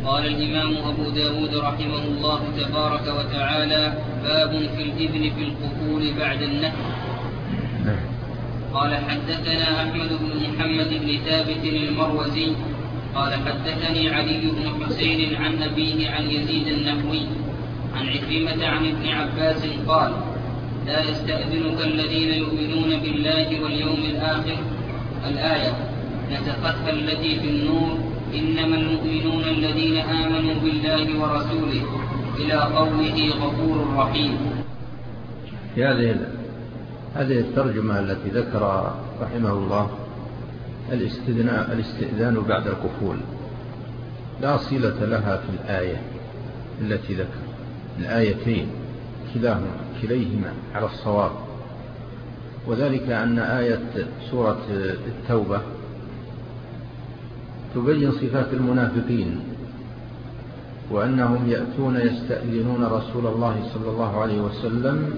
قال الإمام أبو داود رحمه الله تبارك وتعالى: باب في الإذن في القفول بعد النهي. قال حدثنا أحمد بن محمد بن ثابت المروزي قال حدثني علي بن حسين عن أبيه عن يزيد النحوي عن عكرمة عن ابن عباس قال: لا يستأذنك الذين يؤمنون بالله واليوم الآخر الآية نسختها التي في النور إنما المؤمنون الذين آمنوا بالله ورسوله إلى قوله غفور رحيم. في هذه الترجمة التي ذكر رحمه الله الاستئذان بعد القفول لا صلة لها في الآية التي ذكر. الآيتين كليهما على الصواب، وذلك أن آية سورة التوبة تبين صفات المنافقين، وأنهم يأتون يستأذنون رسول الله صلى الله عليه وسلم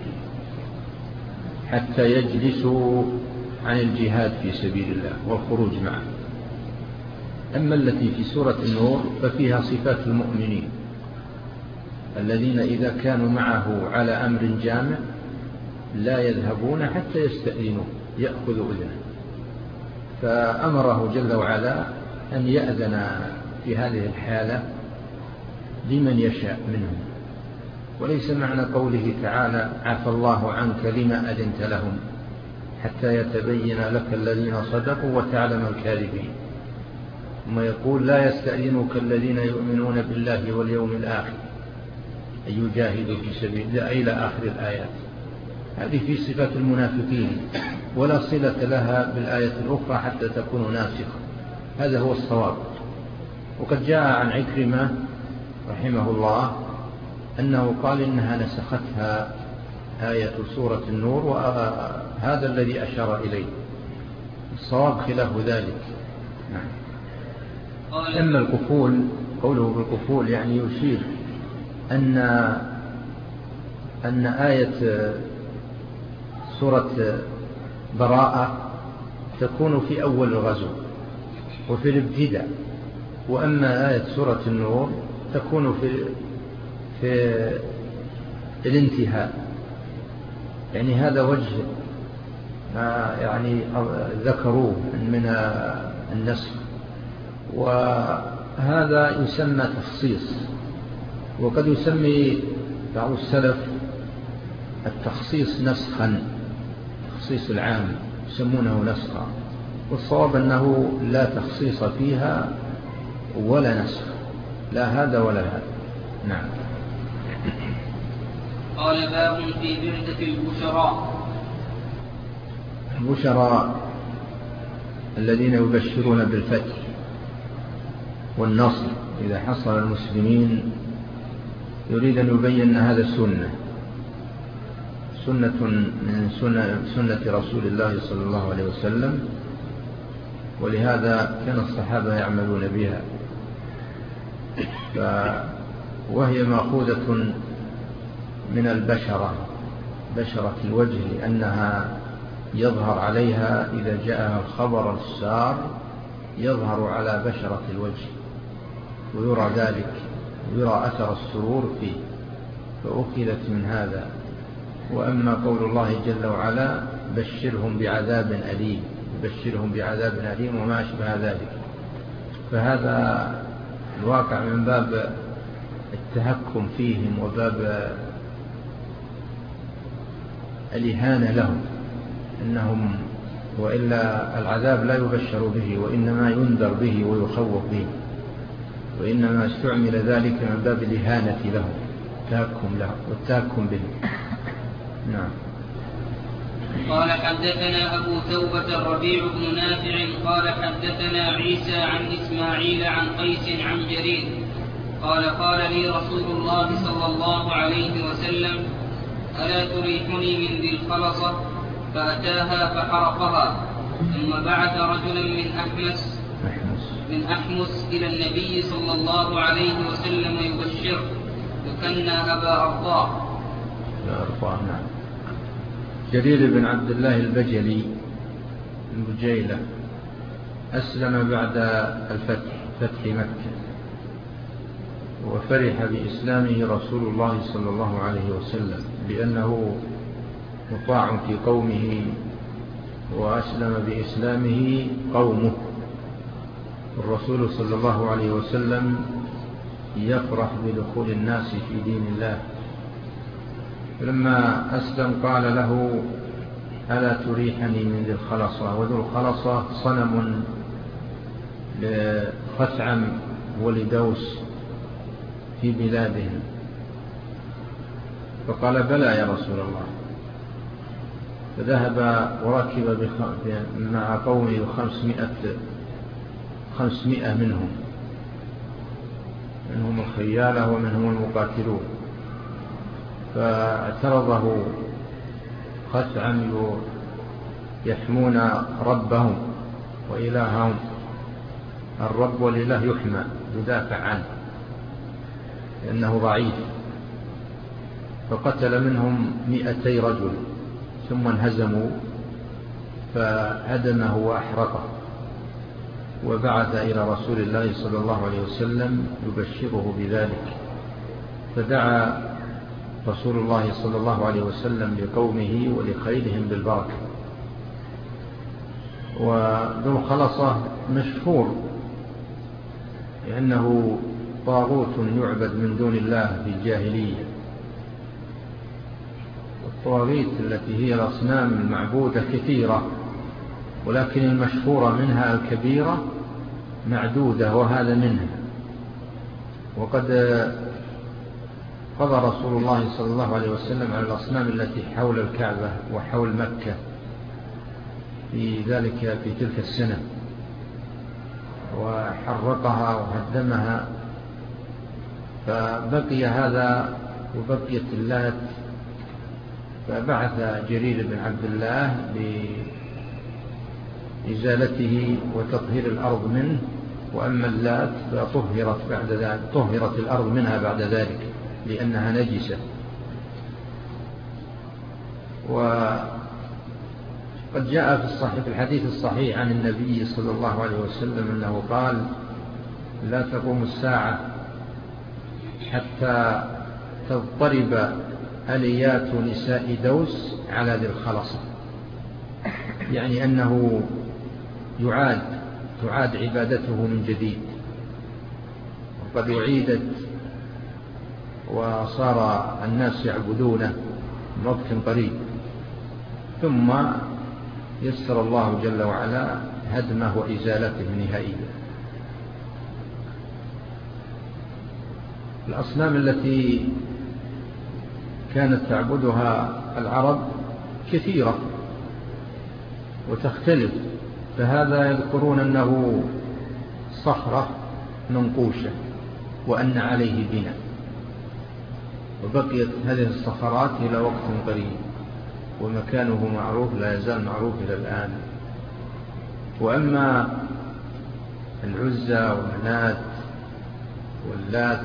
حتى يجلسوا عن الجهاد في سبيل الله والخروج معه. أما التي في سورة النور ففيها صفات المؤمنين الذين إذا كانوا معه على أمر جامع لا يذهبون حتى يستأذنوا يأخذوا إذنه، فأمره جل وعلا أن يأذن في هذه الحالة لمن يشاء منهم. وليس معنى قوله تعالى: عفى الله عنك لما أذنت لهم حتى يتبين لك الذين صدقوا وتعلم الكاذبين. ثم يقول: لا يستأذنك الذين يؤمنون بالله واليوم الآخر أن يجاهدوا في سبيل الله إلى آخر الآيات. هذه في صفات المنافقين ولا صلة لها بالآية الأخرى حتى تكون ناسخة. هذا هو الصواب. وقد جاء عن عكرمة رحمه الله أنه قال إنها نسختها آية سورة النور، وهذا الذي أشار إليه. الصواب خلاف ذلك. أما القفول، قوله بالقفول يعني يشير أن آية سورة براءة تكون في أول الغزو وفي الابتداء، وأما آية سورة النور تكون في الانتهاء. يعني هذا وجه ما يعني ذكروه من النسخ، وهذا يسمى تخصيص. وقد يسمي بعض السلف التخصيص نسخا، تخصيص العام يسمونه نسخا، والصواب أنه لا تخصيص فيها ولا نسخ، لا هذا ولا هذا. نعم. قال: باب في بعثة البشراء. البشراء الذين يبشرون بالفتح والنصر إذا حصل المسلمين، يريد أن يبين أن هذا سنة من سنة رسول الله صلى الله عليه وسلم، ولهذا كان الصحابة يعملون بها، وهي مأخوذة من البشرة، بشرة الوجه، لأنها يظهر عليها إذا جاءها الخبر السار يظهر على بشرة الوجه ويرى ذلك، ويرى أثر السرور فيه، فأخذت من هذا. وأما قول الله جل وعلا: بشرهم بعذاب أليم، بشرهم بعذاب أليم وما أشبه ذلك، فهذا الواقع من باب التهكم فيهم وباب الإهانة لهم، إنهم وإلا العذاب لا يبشر به، وإنما ينذر به ويخوف به، وإنما استعمل ذلك من باب الإهانة لهم، التهكم لهم والتهكم به. نعم. قال: حدثنا أبو توبة الربيع بن نافع قال حدثنا عيسى عن إسماعيل عن قيس عن جرير قال: قال لي رسول الله صلى الله عليه وسلم: ألا تريحني من ذي الخلصة؟ فأتاها فحرقها، ثم بعث رجلا من أحمس إلى النبي صلى الله عليه وسلم يبشره، وكان أبا أرطاء. نعم. جرير بن عبد الله البجلي البجيلة أسلم بعد الفتح، فتح مكة، وفرح بإسلامه رسول الله صلى الله عليه وسلم بأنه مطاع في قومه، وأسلم بإسلامه قومه. الرسول صلى الله عليه وسلم يفرح بدخول الناس في دين الله. لما أسلم قال له: ألا تريحني من ذي الخلصة؟ وذو الخلصة صنم لخثعم ولدوس في بلادهم. فقال: بلى يا رسول الله. فذهب وركب مع قومه 500 منهم الخيالة ومنهم المقاتلون. فاعترضه خثعم يحمون ربهم وإلههم. الرب والإله يحمى، يدافع عنه لأنه ضعيف. فقتل منهم 200 رجل ثم انهزموا، فهدمه وأحرقه، وبعث إلى رسول الله صلى الله عليه وسلم يبشره بذلك. فدعا رسول الله صلى الله عليه وسلم لقومه ولخيلهم بالبركة. وذو الخلصة مشهور لأنه طاغوت يعبد من دون الله في الجاهلية. الطواغيت التي هي الأصنام المعبودة كثيرة، ولكن المشهورة منها الكبيرة معدودة، وهذا منها. وقد قضى رسول الله صلى الله عليه وسلم على الأصنام التي حول الكعبة وحول مكة في تلك السنة، وحرقها وهدمها. فبقي هذا وبقيت اللات. فبعث جرير بن عبد الله بإزالته وتطهير الأرض منه. وأما اللات طهرت الأرض منها بعد ذلك لأنها نجسة. وقد جاء في الحديث الصحيح عن النبي صلى الله عليه وسلم أنه قال: لا تقوم الساعة حتى تضطرب أليات نساء دوس على ذي الخلصة، يعني أنه تعاد عبادته من جديد، وقد أعيدت وصار الناس يعبدونه من وقت قريب. ثم يسر الله جل وعلا هدمه وإزالته نهائيا. الأصنام التي كانت تعبدها العرب كثيرة وتختلف. فهذا يذكرون أنه صخرة منقوشة وأن عليه بناء، وبقيت هذه الصخرات إلى وقت قريب، ومكانه معروف، لا يزال معروف إلى الآن. وأما العزى ومنات واللات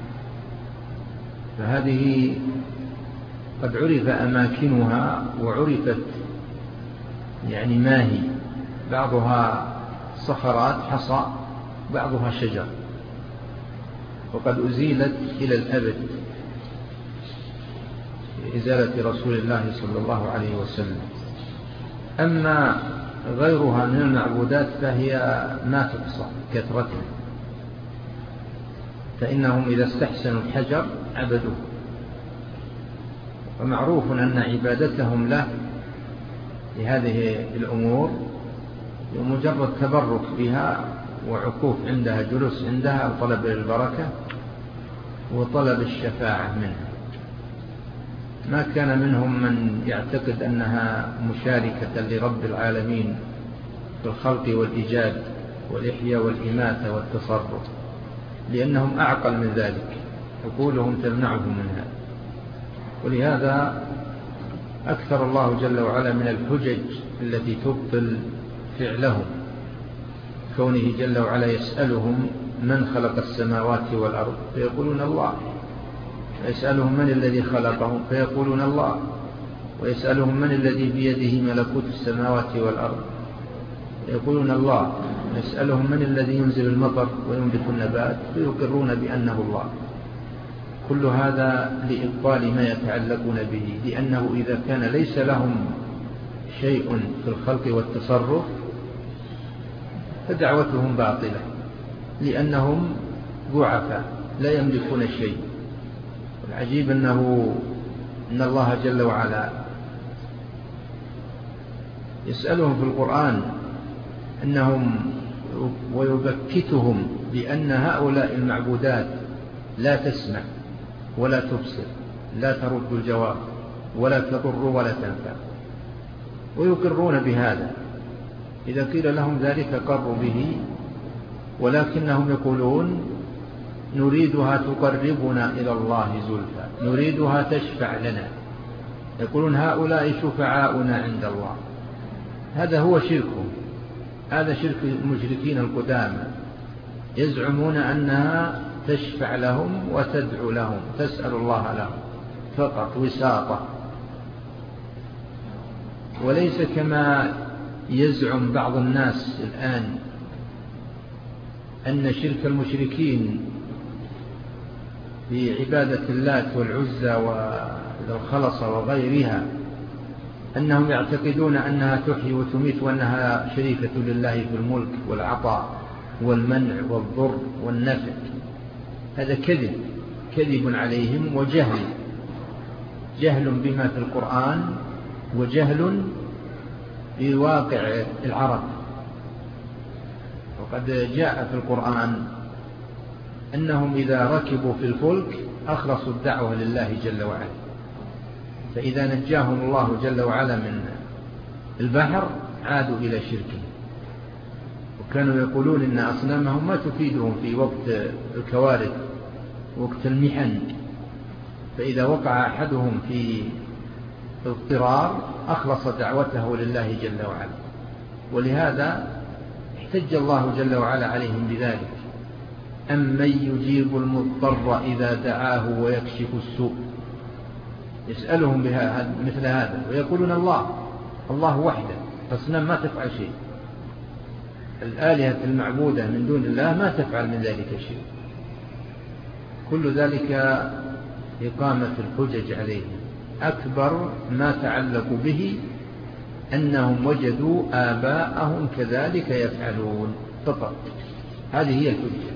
فهذه قد عرف أماكنها وعرفت يعني ما هي. بعضها صخرات حصى، بعضها شجر، وقد أزيلت إلى الأبد بإزالة رسول الله صلى الله عليه وسلم. أما غيرها من المعبودات فهي ما تقصى كثرتها، فإنهم إذا استحسنوا الحجر عبدوه. ومعروف أن عبادتهم له لهذه الأمور بمجرد تبرك بها وعكوف عندها، جلوس عندها، وطلب البركة وطلب الشفاعة منها. ما كان منهم من يعتقد أنها مشاركة لرب العالمين في الخلق والإيجاد والإحياء والإماتة والتصرف، لأنهم أعقل من ذلك، عقولهم تمنعهم من هذا. ولهذا أكثر الله جل وعلا من الحجج التي تبطل فعلهم، كونه جل وعلا يسألهم: من خلق السماوات والأرض؟ فيقولون الله. ويسألهم: من الذي خلقهم؟ فيقولون الله. ويسألهم: من الذي بيده ملكوت السماوات والأرض؟ يقولون الله. يسألهم من الذي ينزل المطر وينبت النبات فيقرون بأنه الله. كل هذا لإبطال ما يتعلقون به، لأنه إذا كان ليس لهم شيء في الخلق والتصرف فدعوتهم باطلة، لأنهم ضعفاء لا يملكون شيء. العجيب أن الله جل وعلا يسألهم في القرآن أنهم ويبكتهم بأن هؤلاء المعبودات لا تسمع ولا تبصر، لا ترد الجواب ولا تضر ولا تنفع، ويقرون بهذا. إذا قيل لهم ذلك قروا به، ولكنهم يقولون نريدها تقربنا إلى الله زلفى، نريدها تشفع لنا. يقولون هؤلاء شفعاؤنا عند الله. هذا هو شركهم، هذا شرك المشركين القدامى، يزعمون أنها تشفع لهم وتدعو لهم، تسأل الله لهم فقط وساطة، وليس كما يزعم بعض الناس الآن أن شرك المشركين في عبادة اللات والعزى والخلص وغيرها أنهم يعتقدون أنها تحيي وتميت وأنها شريكة لله في الملك والعطاء والمنع والضر والنفع. هذا كذب عليهم جهل بما في القرآن، وجهل بواقع العرب. وقد جاء في القرآن أنهم إذا ركبوا في الفلك أخلصوا الدعوة لله جل وعلا، فإذا نجاهم الله جل وعلا من البحر عادوا إلى شركه. وكانوا يقولون إن أصنامهم ما تفيدهم في وقت الكوارث، وقت المحن، فإذا وقع أحدهم في اضطرار أخلص دعوته لله جل وعلا. ولهذا احتج الله جل وعلا عليهم بذلك: أمن يجيب المضطر إذا دعاه ويكشف السوء. يسألهم بها مثل هذا ويقولون الله وحده، فالأصنام ما تفعل شيء، الآلهة المعبودة من دون الله ما تفعل من ذلك شيء. كل ذلك إقامة الحجج عليهم. أكبر ما تعلق به أنهم وجدوا آباءهم كذلك يفعلون فقط. هذه هي الحجة،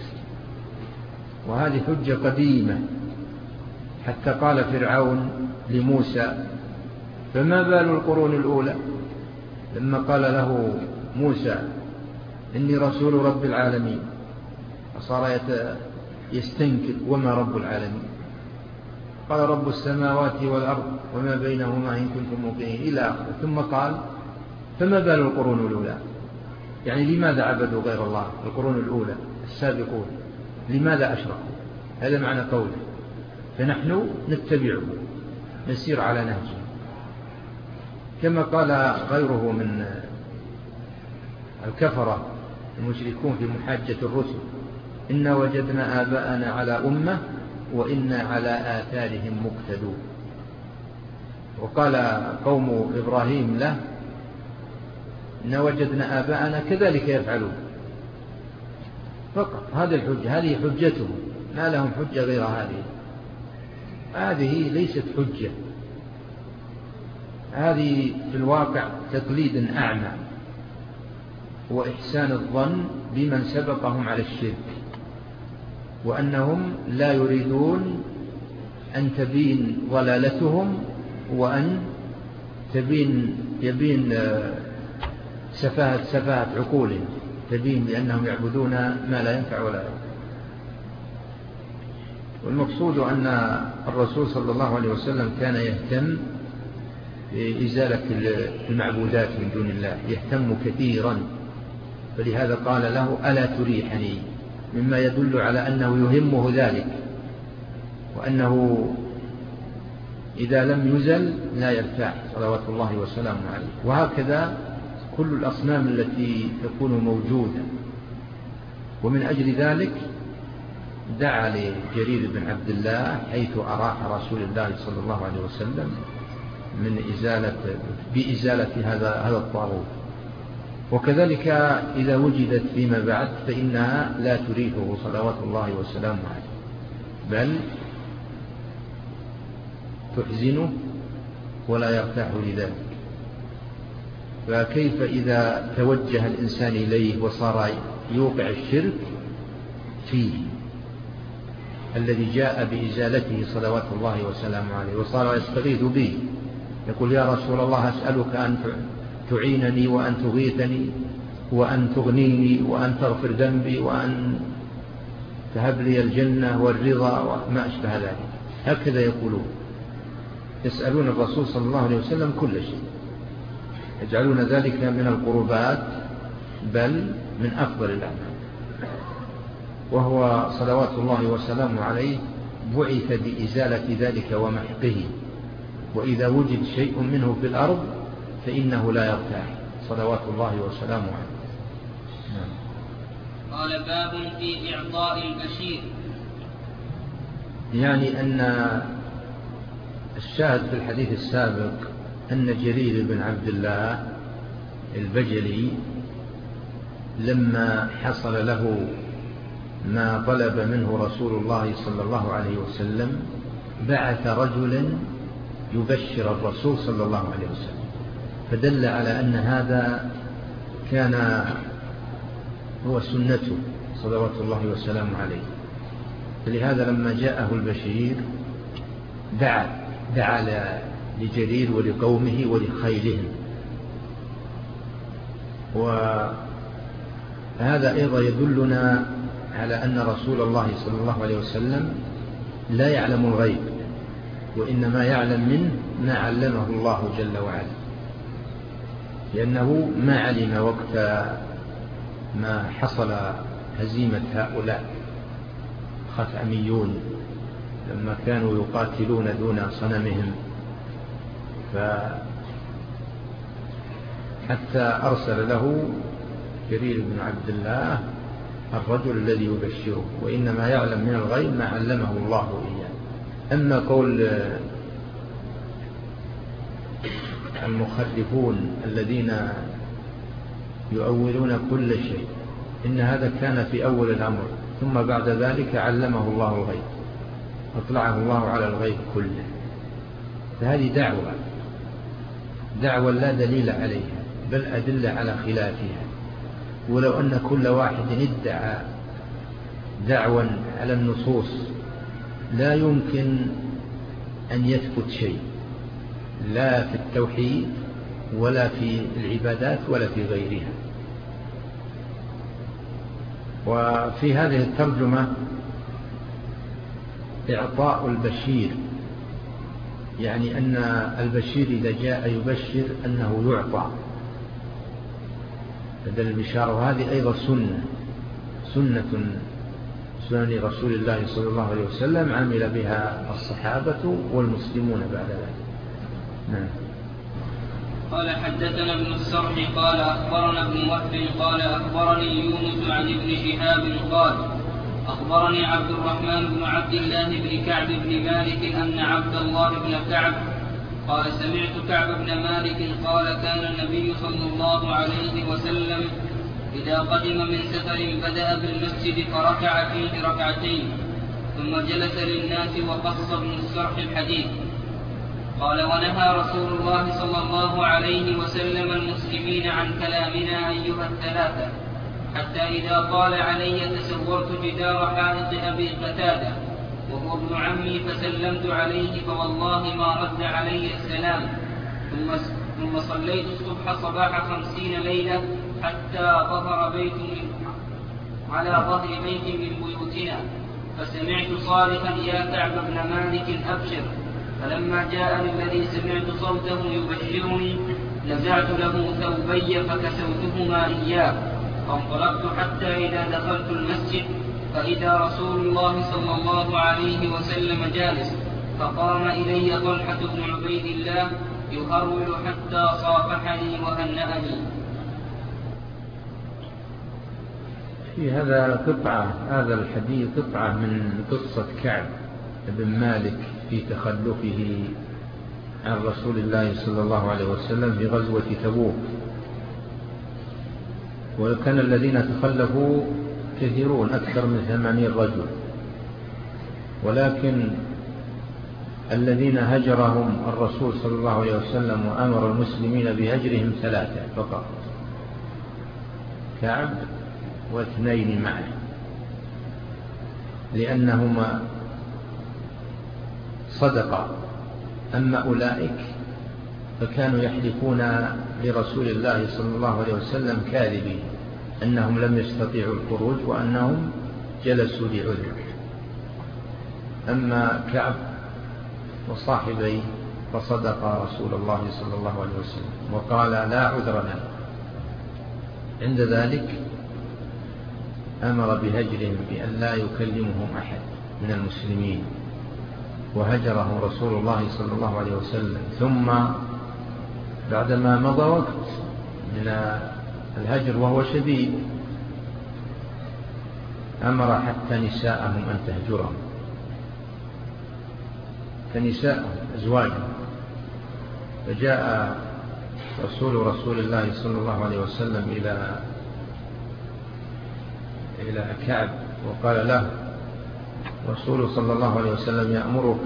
وهذه حجة قديمة، حتى قال فرعون لموسى: فما بال القرون الأولى؟ لما قال له موسى: إني رسول رب العالمين، فصار يستنكر: وما رب العالمين؟ قال: رب السماوات والأرض وما بينهما إن كنتم موقنين، إلى آخره. ثم قال: فما بال القرون الأولى؟ يعني لماذا عبدوا غير الله القرون الأولى السابقون؟ لماذا أشركوا؟ هذا معنى قوله. فنحن نتبعه، نسير على نهجه. كما قال غيره من الكفرة المشركون في محاجة الرسل: إنا وجدنا آباءنا على أمة وإنا على آثارهم مقتدون. وقال قوم إبراهيم له: إنا وجدنا آباءنا كذلك يفعلون. فقط هذه الحجة، هذه حجتهم، ما لهم حجة غير هذه. هذه ليست حجة، هذه في الواقع تقليد أعمى وإحسان الظن بمن سبقهم على الشرك، وأنهم لا يريدون أن تبين ضلالتهم وأن يبين سفاهة عقولهم، تبين بأنهم يعبدون ما لا ينفع ولا يضر. والمقصود أن الرسول صلى الله عليه وسلم كان يهتم بإزالة المعبودات من دون الله، يهتم كثيرا، فلهذا قال له: ألا تريحني؟ مما يدل على أنه يهمه ذلك، وأنه إذا لم يزل لا يرتاح صلوات الله وسلامه عليه. وهكذا كل الأصنام التي تكون موجودة. ومن أجل ذلك دعا لجرير بن عبد الله حيث أراح رسول الله صلى الله عليه وسلم بإزالة هذا الطاغوت. وكذلك إذا وجدت فيما بعد فإنها لا تريحه صلوات الله وسلامه عليه، بل تحزنه ولا يرتاح لذلك. فكيف إذا توجه الإنسان إليه وصار يوقع الشرك فيه الذي جاء بإزالته صلوات الله وسلامه عليه، وصار يستغيث به، يقول يا رسول الله أسألك أن تعينني وأن تغيثني وأن تغنيني وأن تغفر ذنبي وأن تهب لي الجنة والرضا وما أشبه ذلك. هكذا يقولون، يسألون الرسول صلى الله عليه وسلم كل شيء، يجعلون ذلك من القربات بل من أفضل الأعمال. وهو صلوات الله وسلامه عليه بعث بإزالة ذلك ومحقه، وإذا وجد شيء منه في الأرض فإنه لا يرتاح صلوات الله وسلامه عليه. قال باب في إعطاء البشير، يعني أن الشاهد في الحديث السابق أن جرير بن عبد الله البجلي لما حصل له ما طلب منه رسول الله صلى الله عليه وسلم بعث رجلا يبشر الرسول صلى الله عليه وسلم، فدل على أن هذا كان هو سنته صلوات الله وسلامه عليه. فلهذا لما جاءه البشير دعا لجرير ولقومه ولخيلهم. وهذا أيضا يدلنا على أن رسول الله صلى الله عليه وسلم لا يعلم الغيب، وإنما يعلم منه ما علمه الله جل وعلا، لأنه ما علم وقت ما حصل هزيمة هؤلاء خثعميون لما كانوا يقاتلون دون صنمهم، حتى أرسل له جرير بن عبد الله الرجل الذي يبشره، وإنما يعلم من الغيب ما علمه الله إياه. أما قول المخرفون الذين يؤولون كل شيء إن هذا كان في أول الأمر ثم بعد ذلك علمه الله الغيب، أطلعه الله على الغيب كله، فهذه دعوة لا دليل عليها بل أدل على خلافها. ولو أن كل واحد ادعى دعوى على النصوص لا يمكن أن يثبت شيء، لا في التوحيد ولا في العبادات ولا في غيرها. وفي هذه الترجمة إعطاء البشير، يعني أن البشير إذا جاء يبشر أنه يعطى بدل البشارة، وهذه أيضا سنة سنن رسول الله صلى الله عليه وسلم عمل بها الصحابة والمسلمون بعد ذلك. نعم. قال حدثنا ابن السرح قال أخبرنا ابن وهب قال أخبرني يونس عن ابن شهاب قال أخبرني عبد الرحمن بن عبد الله بن كعب بن مالك أن عبد الله بن كعب قال سمعت كعب بن مالك قال كان النبي صلى الله عليه وسلم إذا قدم من سفر بدأ بالمسجد فركع فيه ركعتين ثم جلس للناس وقص ابن السرح الحديث. قال ونهى رسول الله صلى الله عليه وسلم المسلمين عن كلامنا أيها الثلاثة، حتى إذا طال علي تسورت جدار حائط أبي قتادة وهو ابن عمي فسلمت عليه فوالله ما رد علي السلام، ثم صليت الصبح صباح 50 ليلة حتى ظهر بيت على ظهر بيت من بيوتنا، فسمعت صارخا يا كعب بن مالك أبشر، فلما جاءني الذي سمعت صوته يبشرني نزعت له ثوبي فكسوتهما إياه، فانطلقت حتى إذا دخلت المسجد فإذا رسول الله صلى الله عليه وسلم جالس، فقام إلي طلحة بن عبيد الله يهرول حتى صافحني وهنأني. في هذا الحديث قطعة من قصة كعب بن مالك في تخلفه عن رسول الله صلى الله عليه وسلم في غزوة تبوك. وكان الذين تخلفوا كثيرون أكثر من 80 رجل، ولكن الذين هجرهم الرسول صلى الله عليه وسلم وأمر المسلمين بهجرهم 3 فقط، كعب و2 معه، لأنهما صدقا. أما أولئك فكانوا يحلفون لرسول الله صلى الله عليه وسلم كاذبين أنهم لم يستطيعوا الخروج وأنهم جلسوا لعذر. أما كعب وصاحبيه فصدق رسول الله صلى الله عليه وسلم وقال لا عذر لنا. عند ذلك أمر بهجرهم بأن لا يكلمهم أحد من المسلمين، وهجرهم رسول الله صلى الله عليه وسلم. ثم بعدما مضى وقت من الهجر وهو شديد أمر حتى نساءهم أن تهجرهم، فنساءهم أزواجهم. فجاء رسول الله صلى الله عليه وسلم إلى كعب وقال له رسول صلى الله عليه وسلم يأمرك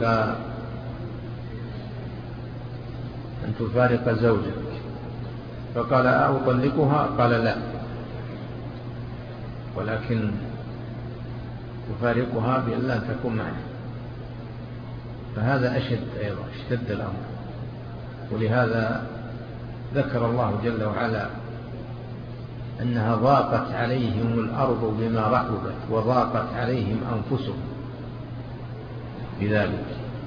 أن تفارق زوجك. فقال أطلقها؟ قال لا، ولكن تفارقها بأن لا تكون معي. فهذا أشد أيضا، اشتد الأمر. ولهذا ذكر الله جل وعلا أنها ضاقت عليهم الأرض بما رحبت وضاقت عليهم أنفسهم بذلك.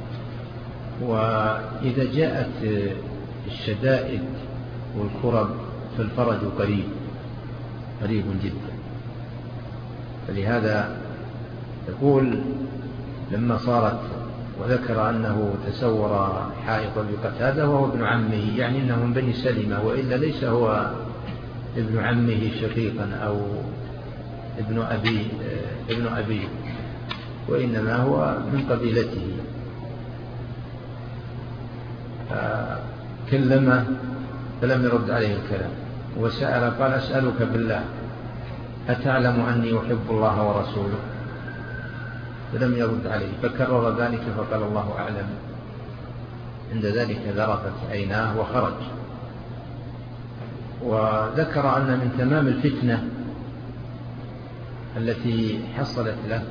وإذا جاءت الشدائد والكرب فالفرج قريب جدا. فلهذا يقول لما صارت، وذكر أنه تسور حائطا بقتادة وهو ابن عمه، يعني أنه من بني سلمة، وإلا ليس هو ابن عمه شقيقا أو ابن أبيه، وإنما هو من قبيلته. كلمه فلم يرد عليه الكلام، وسأل قال أسألك بالله أتعلم أني أحب الله ورسوله؟ فلم يرد عليه، فكرر ذلك فقال الله أعلم. عند ذلك ذرفت عيناه وخرج. وذكر أن من تمام الفتنة التي حصلت له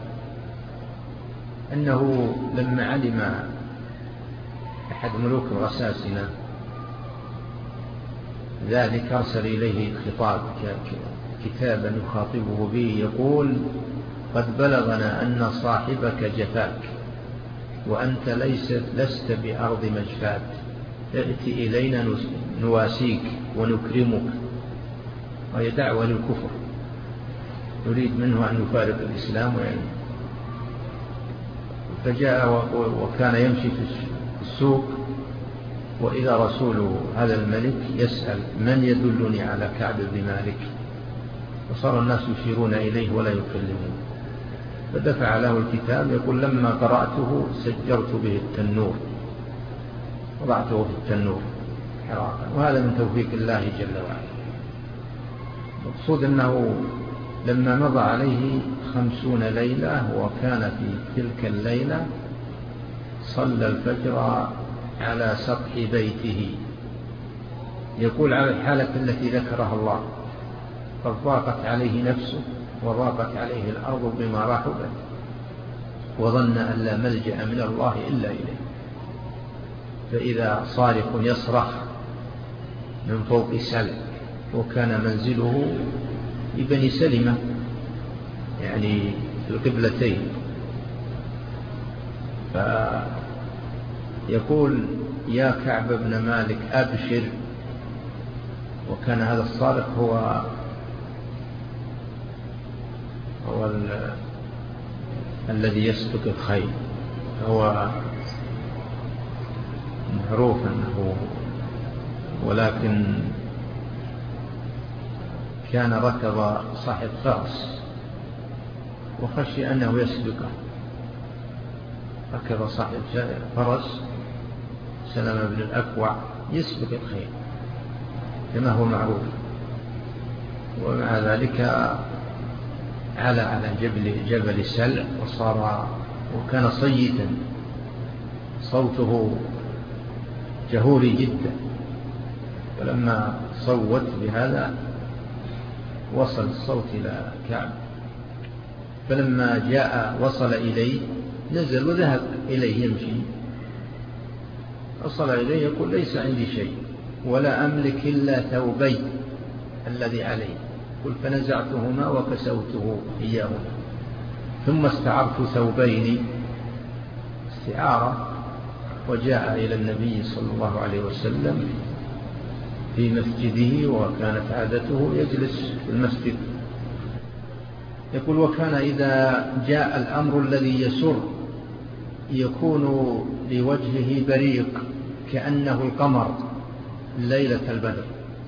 أنه لما علم أحد ملوك الغساسنة ذلك أرسل إليه خطاب كتابا يخاطبه به يقول قد بلغنا أن صاحبك جفاك وأنت لست بأرض مجفات، ائت إلينا نواسيك ونكرمك. وهي دعوة للكفر، يريد منه أن يفارق الإسلام فجاء وكان يمشي في السوق، وإذا رسول هذا الملك يسأل من يدلني على كعب بن مالك، وصار الناس يشيرون إليه ولا يكلمون. فدفع له الكتاب يقول لما قرأته سجرت به التنور، وضعته في التنور حراقا. وهذا من توفيق الله جل وعلا. مقصود أنه لما مضى عليه 50 ليلة وكان في تلك الليلة صلى الفجر على سطح بيته، يقول على الحالة التي ذكرها الله، قد ضاقت عليه نفسه وضاقت عليه الأرض بما رحبت وظن أن لا ملجأ من الله إلا إليه. فإذا صارخ يصرخ من فوق سلع، وكان منزله لبني سلمة يعني في القبلتين. فيقول يا كعب بن مالك أبشر، وكان هذا الصارخ هو الذي يسبق الخيل، هو معروف أنه، ولكن كان ركض صاحب فرس وخشي أنه يسبقه، ركض صاحب فرس سلمة بن الأكوع يسبق الخيل كما هو معروف. ومع ذلك على جبل سلع وكان صيتا، صوته جهوري جدا. فلما صوت بهذا وصل الصوت إلى كعب، فلما وصل إليه نزل وذهب إليه يمشي. وصل إليه يقول: ليس عندي شيء ولا أملك إلا ثوبي الذي علي. قل: فنزعتهما وكسوته إياهما، ثم استعرت ثوبين استعارة، وجاء إلى النبي صلى الله عليه وسلم في مسجده، وكانت عادته يجلس في المسجد. يقول: وكان إذا جاء الأمر الذي يسر يكون لوجهه بريق كأنه القمر ليلة البدر.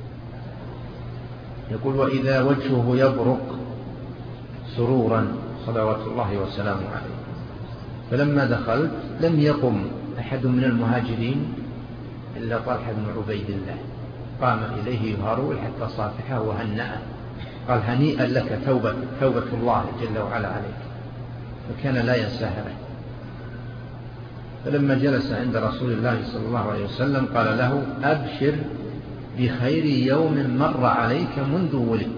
يقول: وإذا وجهه يبرق سرورا صلوات الله وسلامه عليه. فلما دخلت لم يقم أحد من المهاجرين إلا طلحة بن عبيد الله، قام إليه يهرول حتى صافحه وهنأه، قال: هنيئا لك توبة الله جل وعلا عليك. فكان لا ينساها له. فلما جلس عند رسول الله صلى الله عليه وسلم قال له: أبشر بخير يوم مر عليك منذ ولدت.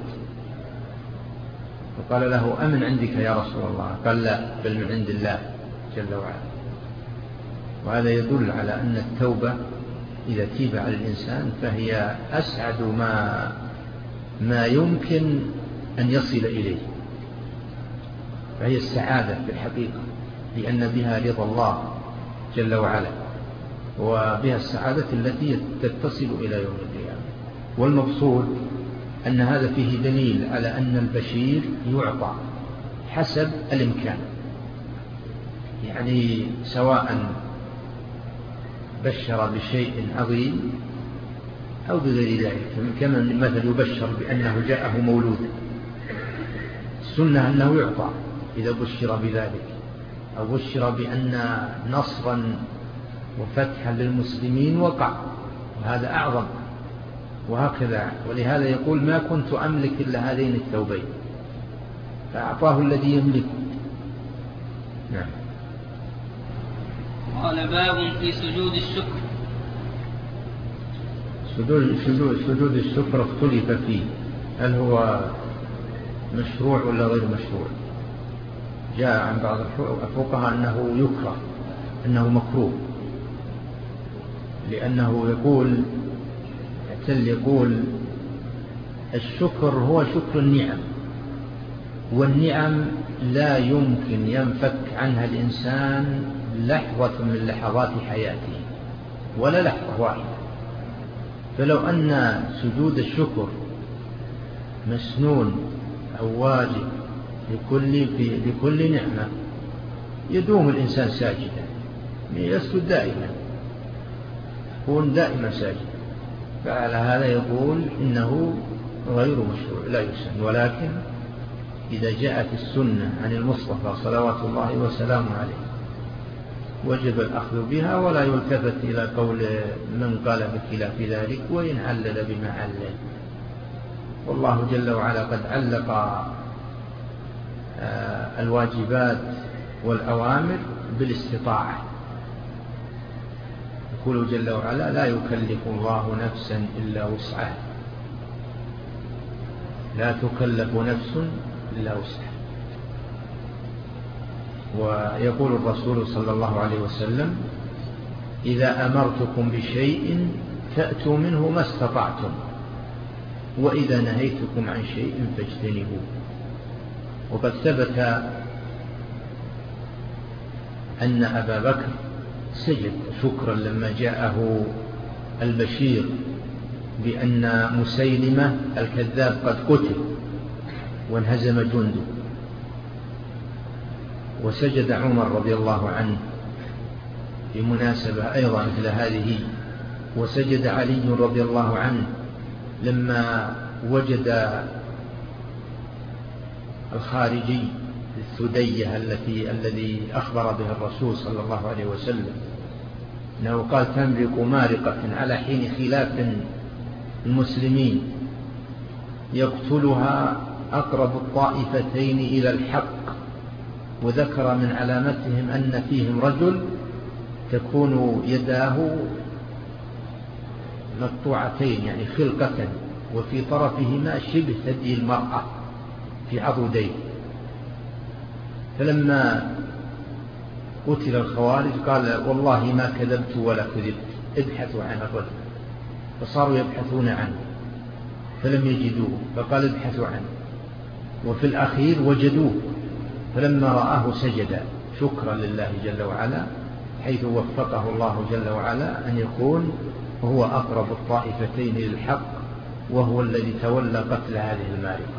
فقال له: أمن عندك يا رسول الله؟ قال: لا، بل من عند الله جل وعلا. وهذا يدل على أن التوبة إذا تيب على الإنسان فهي أسعد ما يمكن أن يصل إليه، فهي السعادة في الحقيقة، لأن بها رضا الله جل وعلا، وبها السعادة التي تتصل إلى يوم القيامة. والمقصود أن هذا فيه دليل على أن البشير يعطى حسب الإمكان، يعني سواء بشر بشيء عظيم أو بغير ذلك. كما مثل يبشر بأنه جاءه مولود، السنة أنه يعطى إذا بشر بذلك، أو بشر بأن نصرا وفتحا للمسلمين وقع، وهذا أعظم. وهكذا، ولهذا يقول: ما كنت أملك إلا هذين الثوبين، فأعطاه الذي يملك. نعم. قال: باب في سجود الشكر. سجود الشكر اختلف فيه، هل هو مشروع ولا غير مشروع؟ جاء عن بعض الفقهاء أنه يكره، أنه مكروه، لأنه يقول الشكر هو شكر النعم، والنعم لا يمكن ينفك عنها الإنسان لحظة من لحظات حياته، ولا لحظة واحدة. فلو أن سجود الشكر مسنون أو واجب لكل نعمة يدوم الإنسان ساجدا، يسجد دائما، يكون دائما ساجدا. فعلى هذا يقول إنه غير مشروع لا يسن. ولكن إذا جاءت السنة عن المصطفى صلوات الله وسلامه عليه وجب الأخذ بها، ولا يلتفت إلى قول من قال بخلاف ذلك وإن علل بما علل. والله جل وعلا قد علق الواجبات والأوامر بالاستطاعة. يقول جل وعلا: لا يكلف الله نفسا إلا وسعها، لا تكلف نفس إلا وسعها. ويقول الرسول صلى الله عليه وسلم: إذا أمرتكم بشيء فأتوا منه ما استطعتم، وإذا نهيتكم عن شيء فاجتنبوه. وقد ثبت أن أبا بكر سجد شكرا لما جاءه البشير بأن مسيلمة الكذاب قد قتل وانهزم جنده. وسجد عمر رضي الله عنه بمناسبة أيضا مثل هذه. وسجد علي رضي الله عنه لما وجد الخارجي الثدية الذي أخبر به الرسول صلى الله عليه وسلم أنه قال: تمرق مارقة على حين خلاف المسلمين، يقتلها أقرب الطائفتين إلى الحق، وذكر من علامتهم أن فيهم رجل تكون يداه مقطوعتين يعني خلقة، وفي طرفهما شبه ثدي المرأة في عضديه. فلما قتل الخوارج قال والله ما كذبت ولا كذبت، ابحثوا عن الرجل. فصاروا يبحثون عنه فلم يجدوه، فقال ابحثوا عنه. وفي الأخير وجدوه، فلما رآه سجد شكرا لله جل وعلا، حيث وفقه الله جل وعلا أن يكون هو أقرب الطائفتين للحق، وهو الذي تولى قتل هذه المارقة.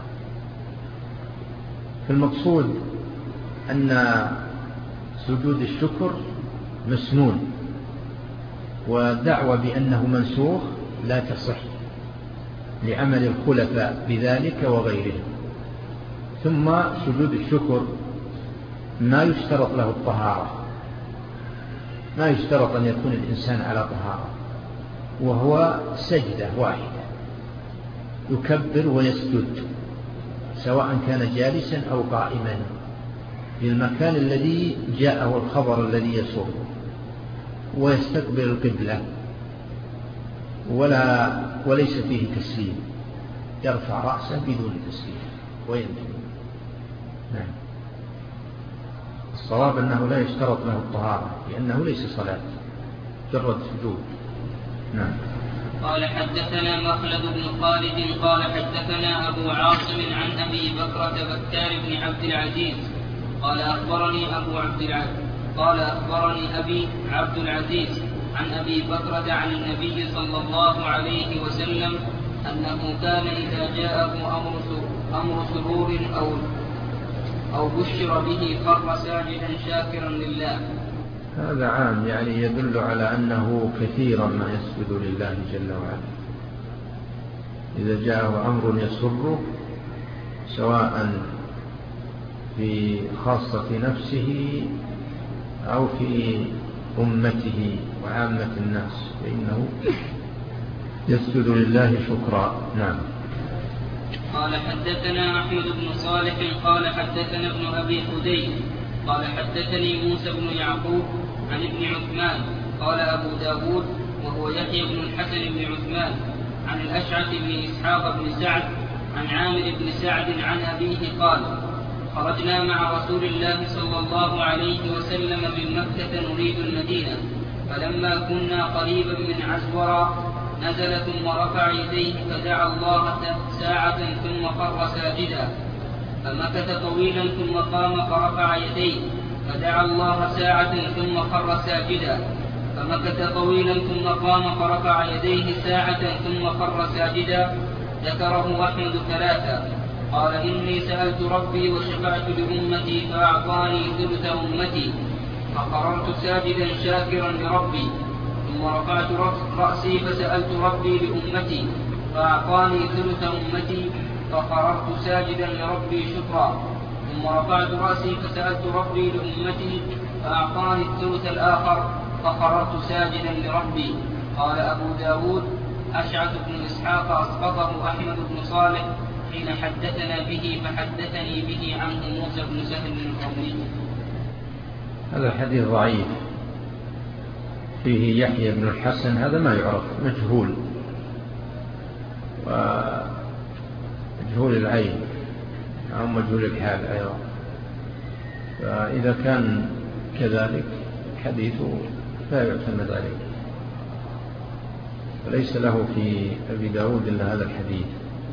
فالمقصود أن سجود الشكر مسنون، ودعوى بأنه منسوخ لا تصح لعمل الخلفاء بذلك وغيرهم. ثم سجود الشكر ما يشترط له الطهارة، ما يشترط أن يكون الإنسان على طهارة، وهو سجدة واحدة يكبر ويسجد سواء كان جالسا أو قائما في المكان الذي جاءه الخبر الذي يسر، ويستقبل القبلة وليس فيه تسليم، يرفع رأسه بدون تسليم وينتهي. نعم. الصواب أنه لا يشترط له الطهارة لأنه ليس صلاة، مجرد سجود. نعم. قال حدثنا مخلد بن خالد قال حدثنا أبو عاصم عن أبي بكرة بكار بن عبد العزيز قال أخبرني أبي عبد العزيز عن أبي بكرة عن النبي صلى الله عليه وسلم أنه كان إذا جاءه أمر سرور أو بشر به خر ساجدا شاكرا لله. هذا عام، يعني يدل على أنه كثيرا ما يسجد لله جل وعلا إذا جاءه أمر يسره، سواء في خاصة نفسه أو في أمته وعامة الناس، فإنه يسجد لله شكرا. نعم. قال حدثنا أحمد بن صالح قال حدثنا ابن أبي حديث قال حدثني موسى بن يعقوب عن ابن عثمان قال أبو داود وهو يحيى بن الحسن بن عثمان عن الأشعث بن إسحاق بن سعد عن عامر بن سعد عن أبيه قال خرجنا مع رسول الله صلى الله عليه وسلم من مكة نريد المدينة، فلما كنا قريبا من عزورا نزل ثم رفع يديه فدعا الله ساعة ثم خر ساجدا، فمكث طويلا ثم قام فرفع يديه فدعا الله ساعة ثم خر ساجدا، فمكث طويلا ثم قام فرفع يديه ساعة ثم خر ساجدا. ذكره أحمد ثلاثة. قال إني سألت ربي وشفعت لأمتي فأعطاني ثلث أمتي، فقررت ساجدا شاكرا لربي، ثم رفعت رأسي فسألت ربي لأمتي فأعطاني ثلث أمتي، فقررت ساجدا لربي شكرا، ثم رفعت رأسي فسألت ربي لأمتي فأعطاني الثلث الآخر، فقررت ساجدا لربي. قال أبو داود أشعث بن إسحاق أسقطه أحمد بن صالح حين حدثنا به، فحدثني به عنه موسى بن سهل القومي. هذا الحديث ضعيف، فيه يحيى بن الحسن، هذا ما يعرف، مجهول، ومجهول العين أو مجهول الحال أيضا. فإذا كان كذلك الحديث لا يعتمد عليه، فليس له في أبي داود إلا هذا الحديث.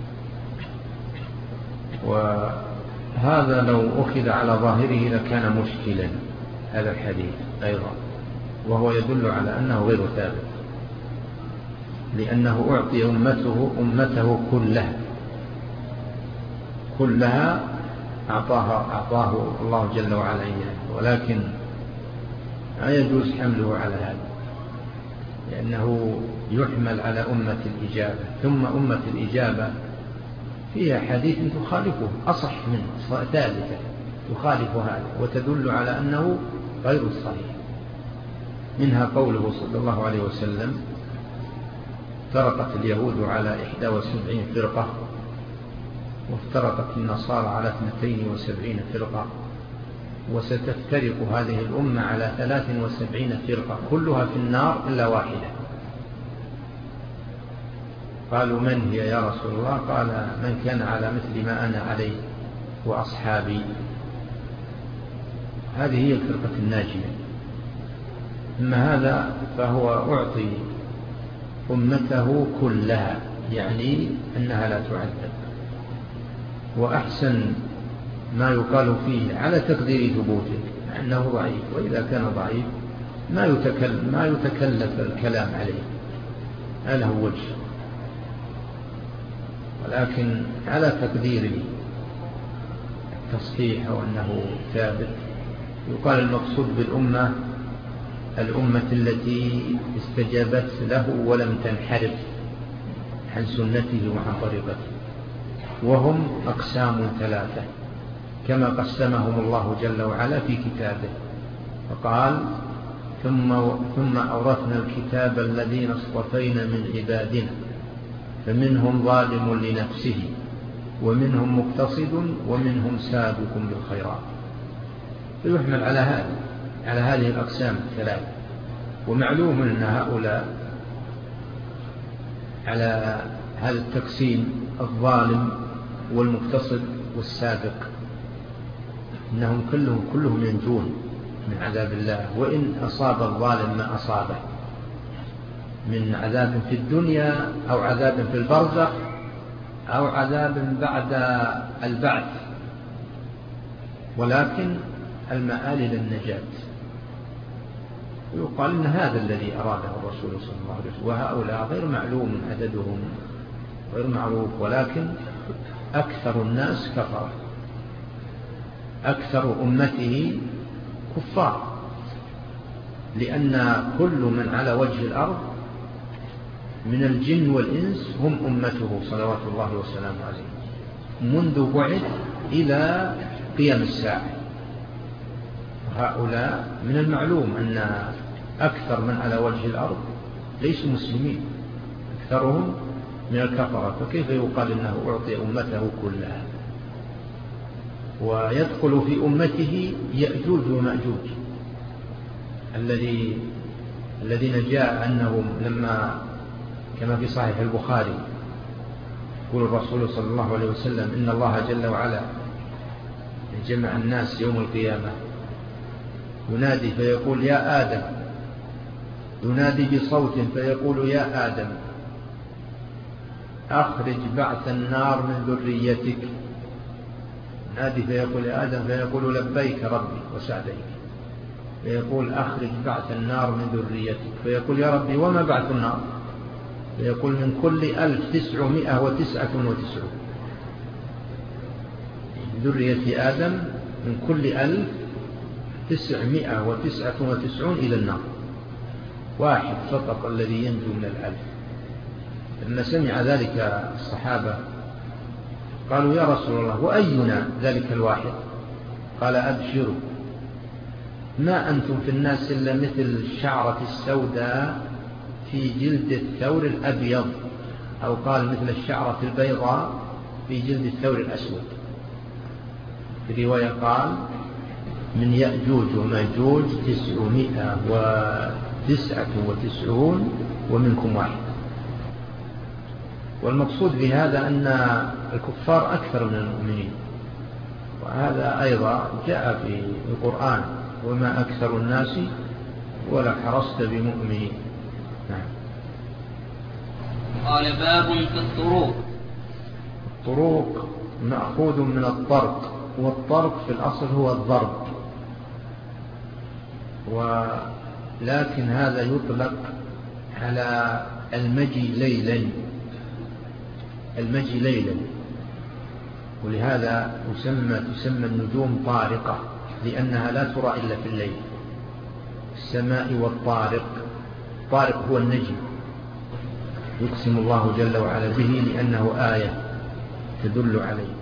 وهذا لو أخذ على ظاهره لكان مشكلا هذا الحديث أيضا، وهو يدل على أنه غير ثابت، لأنه أعطي أمته كلها أعطاه الله جل وعلا إياه، ولكن لا يجوز حمله على هذا، لأنه يحمل على أمة الإجابة. ثم أمة الإجابة فيها حديث تخالفه، أصح منه ثالثة تخالف هذا وتدل على أنه غير صحيح. منها قوله صلى الله عليه وسلم: فرقت اليهود على 71 فرقة وافترقت النصارى على 72 فرقة، وستفترق هذه الأمة على 73 فرقة كلها في النار إلا واحدة. قالوا من هي يا رسول الله؟ قال من كان على مثل ما أنا عليه وأصحابي. هذه هي الفرقة الناجية. أما هذا فهو أعطي أمته كلها، يعني أنها لا تعذب. وأحسن ما يقال فيه على تقدير ثبوته أنه ضعيف، وإذا كان ضعيف ما يتكلف الكلام عليه، ما له وجه، ولكن على تقدير التصحيح أو أنه ثابت يقال المقصود بالأمة الأمة التي استجابت له ولم تنحرف عن سنته وعن طريقته. وهم أقسام 3 كما قسمهم الله جل وعلا في كتابه، فقال ثم أورثنا الكتاب الذين اصطفينا من عبادنا فمنهم ظالم لنفسه ومنهم مقتصد ومنهم سابق بالخيرات. فيحمل على هذه الأقسام 3. ومعلوم أن هؤلاء على هذا التقسيم الظالم والمقتصد والسابق إنهم كلهم ينجون من عذاب الله، وإن أصاب الظالم ما أصابه من عذاب في الدنيا أو عذاب في البرزخ أو عذاب بعد البعث، ولكن المآل للنجاة. ويقال إن هذا الذي أراده الرسول صلى الله عليه وسلم. وهؤلاء غير معلوم عددهم، غير معروف، ولكن أكثر الناس كفر، أكثر أمته كفار، لأن كل من على وجه الأرض من الجن والإنس هم أمته صلوات الله وسلامه عليه منذ بعث إلى قيام الساعة. هؤلاء من المعلوم أن أكثر من على وجه الأرض ليسوا مسلمين، أكثرهم من الكفرة، فكيف يقال إنه أعطي أمته كلها؟ ويدخل في أمته يأجوج ومأجوج الذين جاء أنهم لما كما في صحيح البخاري يقول الرسول صلى الله عليه وسلم إن الله جل وعلا جمع الناس يوم القيامة ينادي فيقول يا آدم، ينادي بصوت فيقول يا آدم أخرج بعث النار من ذريتك. ينادي فيقول يا آدم فيقول لبيك ربي وسعديك، فيقول أخرج بعث النار من ذريتك، فيقول يا ربي وما بعث النار؟ فيقول من كل 1999 ذرية آدم، من كل 1999 إلى النار، واحد فقط الذي ينجو من 1000. لما سمع ذلك الصحابة قالوا يا رسول الله وأينا ذلك الواحد؟ قال أبشروا، ما أنتم في الناس إلا مثل الشعرة السوداء في جلد الثور الأبيض، أو قال مثل الشعرة البيضاء في جلد الثور الأسود. في رواية قال من يأجوج وماجوج 999 ومنكم واحد. والمقصود بهذا أن الكفار أكثر من المؤمنين، وهذا أيضا جاء في القرآن وما أكثر الناس ولا حرصت بمؤمنين. نعم. قال باب في الطروق. الطروق مأخوذ من الطرق، والطرق في الأصل هو الضرب، ولكن هذا يطلق على المجي ليلا، المجي ليلا، ولهذا تسمى النجوم طارقة، لأنها لا ترى إلا في الليل. السماء والطارق، الطارق هو النجم، يقسم الله جل وعلا به لأنه آية تدل عليه.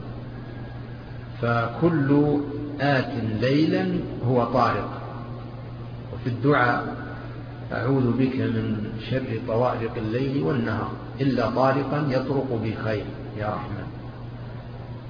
فكل آت ليلا هو طارق. وفي الدعاء أعوذ بك من شر طوارق الليل والنهار إلا طارقا يطرق بخير يا رحمن.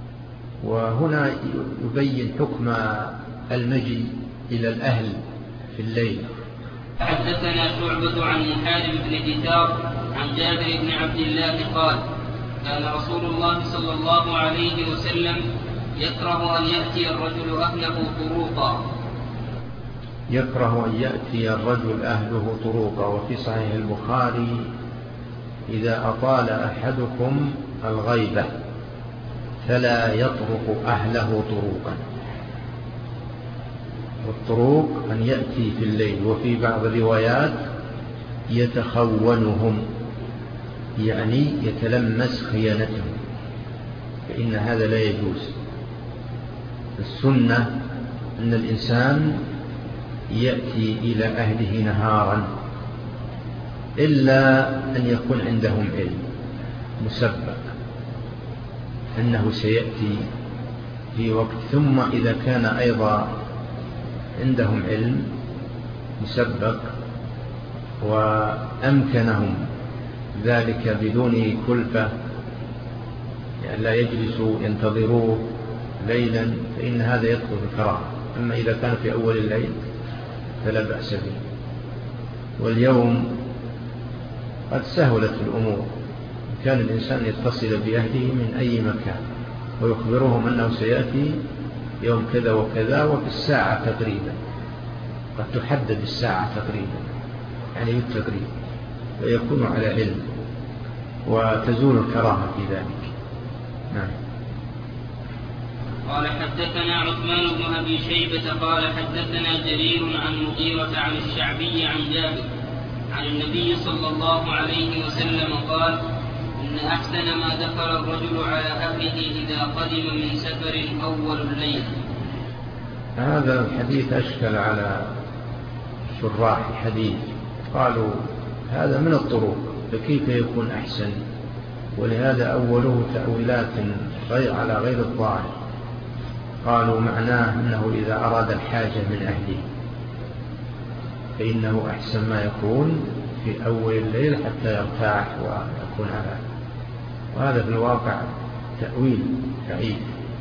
وهنا يبين حكم المجي إلى الأهل في الليل. حدثنا شعبة عن محارب بن دثار عن جابر بن عبد الله قال كان رسول الله صلى الله عليه وسلم يكره أن يأتي الرجل أهله طروقا. يكره أن يأتي الرجل أهله طروقا. وفي صحيح البخاري إذا أطال أحدكم الغيبة فلا يطرق أهله طروقا. والطروق أن يأتي في الليل، وفي بعض الروايات يتخونهم، يعني يتلمس خيانتهم، فإن هذا لا يجوز. السنة أن الإنسان يأتي إلى أهله نهارا، إلا أن يكون عندهم علم مسبق أنه سيأتي في وقت. ثم إذا كان أيضا عندهم علم مسبق وأمكنهم ذلك بدون كلفة، يعني لا يجلسوا ينتظروه ليلا، فإن هذا يدخل في الكراهة. أما إذا كان في أول الليل فلا بأس به. واليوم قد سهلت الأمور، كان الإنسان يتصل بأهله من أي مكان ويخبرهم أنه سيأتي يوم كذا وكذا وفي الساعة تقريبا، قد تحدد الساعة تقريبا، يعني بالتقريب، ويكون على علم وتزول الكراهة في ذلك. نعم. قال حدثنا عثمان بن أبي شيبة قال حدثنا جرير عن مغيرة عن الشعبي عن جابر عن النبي صلى الله عليه وسلم قال إن أحسن ما دخل الرجل على أهله إذا قدم من سفر أول الليل. هذا الحديث أشكل على شراح الحديث، قالوا هذا من الطرق، فكيف يكون أحسن؟ ولهذا أوله تأويلات على غير الظاهر. قالوا معناه أنه إذا أراد الحاجة من أهله فإنه أحسن ما يكون في أول الليل حتى يرتاح ويكون على، وهذا في الواقع تأويل ضعيف.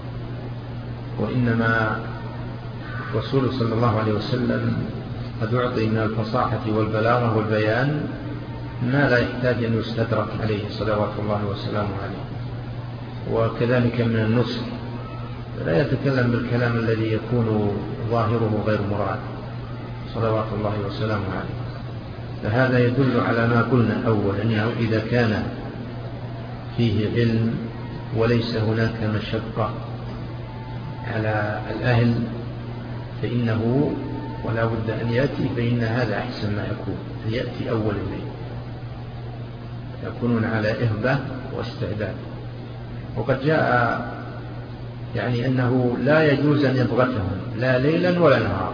وإنما الرسول صلى الله عليه وسلم قد أعطي من الفصاحة والبلاغة والبيان ما لا يحتاج أن يستدرك عليه صلوات الله وسلامه عليه، وكذلك من النصح، لا يتكلم بالكلام الذي يكون ظاهره غير مراد صلوات الله وسلامه عليه. فهذا يدل على ما قلنا أول، أنه إذا كان فيه علم وليس هناك مشقة على الأهل فإنه ولا بد أن يأتي، فإن هذا أحسن ما يكون، يأتي أول الليل، يكونون على إهبة واستعداد. وقد جاء يعني أنه لا يجوز أن يبغتهم لا ليلا ولا نهارا،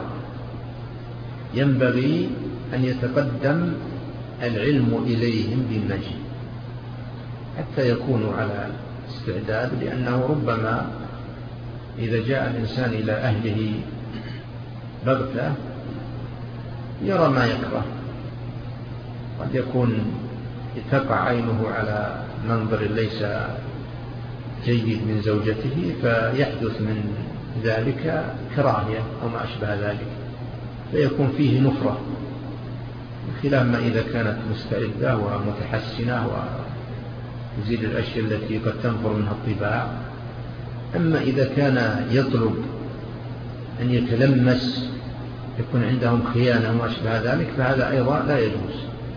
ينبغي أن يتقدم العلم إليهم بالمجيء حتى يكونوا على استعداد، لأنه ربما إذا جاء الإنسان إلى أهله بغتة يرى ما يكره، قد يكون تقع عينه على منظر ليس جيد من زوجته فيحدث من ذلك كراهية أو ما أشبه ذلك، فيكون فيه نفرة، بخلاف ما إذا كانت مستعدة ومتحسنة وتزيد الأشياء التي قد تنفر منها الطباع. أما إذا كان يطلب أن يتلمس يكون عندهم خيانة وما أشبه ذلك فهذا أيضا لا يجوز،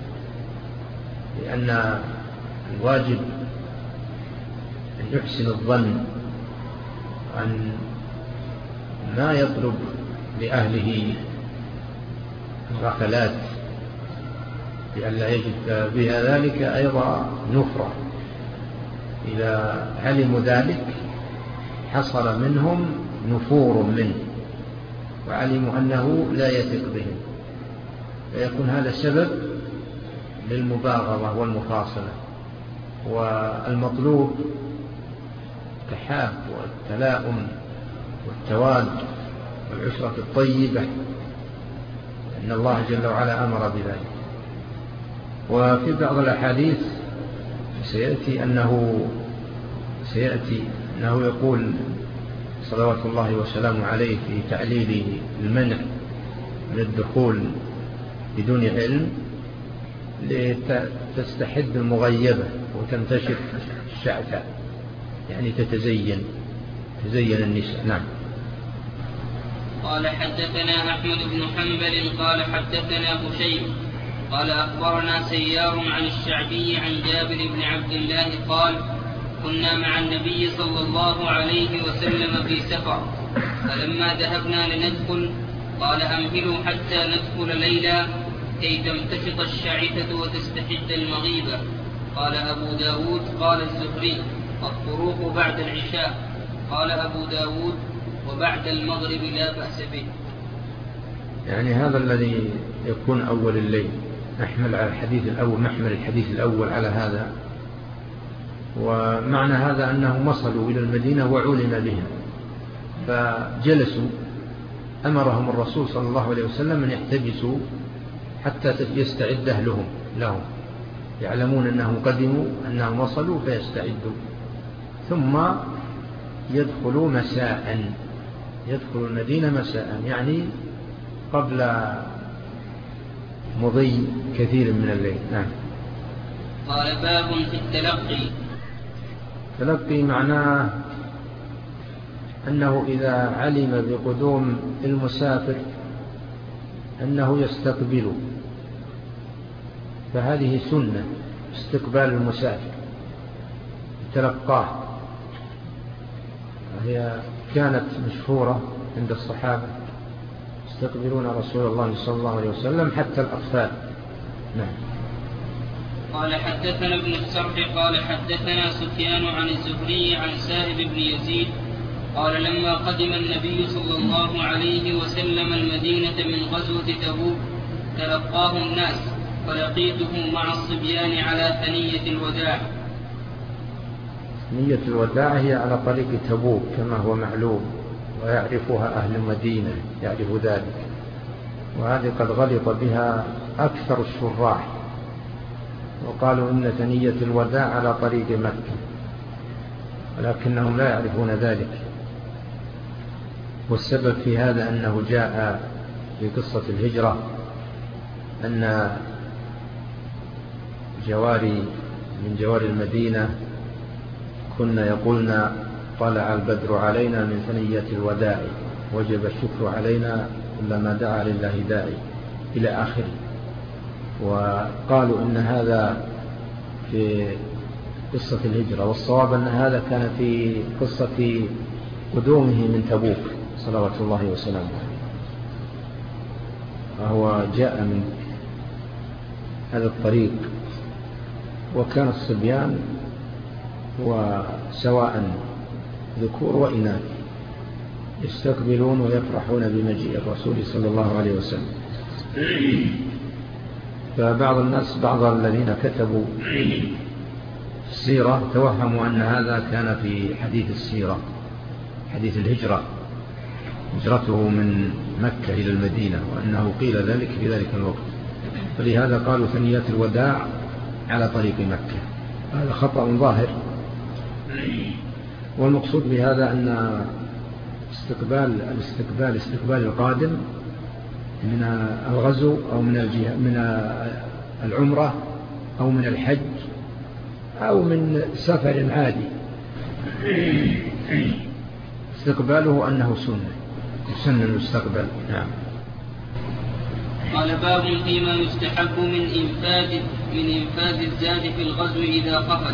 لأن الواجب أن يحسن الظن أن ما يطلب لأهله الغفلات لئلا يجد بها ذلك أيضا نفرة. إذا علموا ذلك حصل منهم نفور منه وعلموا أنه لا يثق بهم، فيكون هذا سبب للمباغضة والمفاصلة. والمطلوب التحاب والتلاؤم والتواد والعشرة الطيبة، إن الله جل وعلا أمر بذلك. وفي بعض الأحاديث سيأتي أنه يقول صلوات الله وسلامه عليه في تعليل المنع من الدخول بدون علم لتستحد المغيبة وتنتشر الشعثاء، يعني تزين النساء. نعم. قال حدثنا أحمد بن حنبل قال حدثنا هشيم قال أخبرنا سيار عن الشعبي عن جابر بن عبد الله قال كنا مع النبي صلى الله عليه وسلم في سفر، فلما ذهبنا لندخل قال أمهلوا حتى ندخل ليلا كي تمتشط الشعثة وتستحد المغيبة. قال أبو داود قال الزهري الطروق بعد العشاء. قال أبو داود وبعد المغرب لا بأس به. يعني هذا الذي يكون أول الليل محمل الحديث الأول على هذا، ومعنى هذا أنهم وصلوا إلى المدينة وعلم بهم فجلسوا، أمرهم الرسول صلى الله عليه وسلم أن يحتجسوا حتى يستعد أهلهم لهم، يعلمون أنهم قدموا أنهم وصلوا فيستعدوا، ثم يدخلوا المدينة مساء، يعني قبل مضي كثير من الليل. نعم. قال باب في التلقي معناه أنه إذا علم بقدوم المسافر أنه يستقبله، فهذه سنة استقبال المسافر تلقاه، هي كانت مشهورة عند الصحابة يستقبلون رسول الله صلى الله عليه وسلم حتى الأطفال. نعم. قال حدثنا ابن السرح قال حدثنا سفيان عن الزهري عن سائب بن يزيد قال لما قدم النبي صلى الله عليه وسلم المدينة من غزوة تبوك تلقاه الناس، فلقيته مع الصبيان على ثنية الوداع. ثنية الوداع هي على طريق تبوك كما هو معلوم، ويعرفها أهل المدينة، يعرف ذلك، وهذه قد غلط بها أكثر الشراح وقالوا إن ثنية الوداع على طريق مكة، ولكنهم لا يعرفون ذلك. والسبب في هذا أنه جاء في قصة الهجرة أن من جواري المدينة كنا يقولنا طلع البدر علينا من ثنية الوداع وجب الشكر علينا كلما دعا لله داعي إلى آخره. وقالوا إن هذا في قصة الهجرة، والصواب أن هذا كان في قصة قدومه من تبوك صلوات الله وسلامه، وهو جاء من هذا الطريق، وكان الصبيان وسواء ذكور وإناث يستقبلون ويفرحون بمجيء الرسول صلى الله عليه وسلم. فبعض الناس، بعض الذين كتبوا السيرة توهموا أن هذا كان في حديث السيرة، حديث الهجرة، هجرته من مكة إلى المدينة، وأنه قيل ذلك في ذلك الوقت، فلهذا قالوا ثنيات الوداع على طريق مكة. هذا خطأ ظاهر، والمقصود بهذا أن استقبال القادم من الغزو أو من العمرة أو من الحج أو من سفر عادي، استقباله أنه سنة المستقبل. نعم. قال باب فيما يستحب من إنفاذ الزاد في الغزو إذا قفل.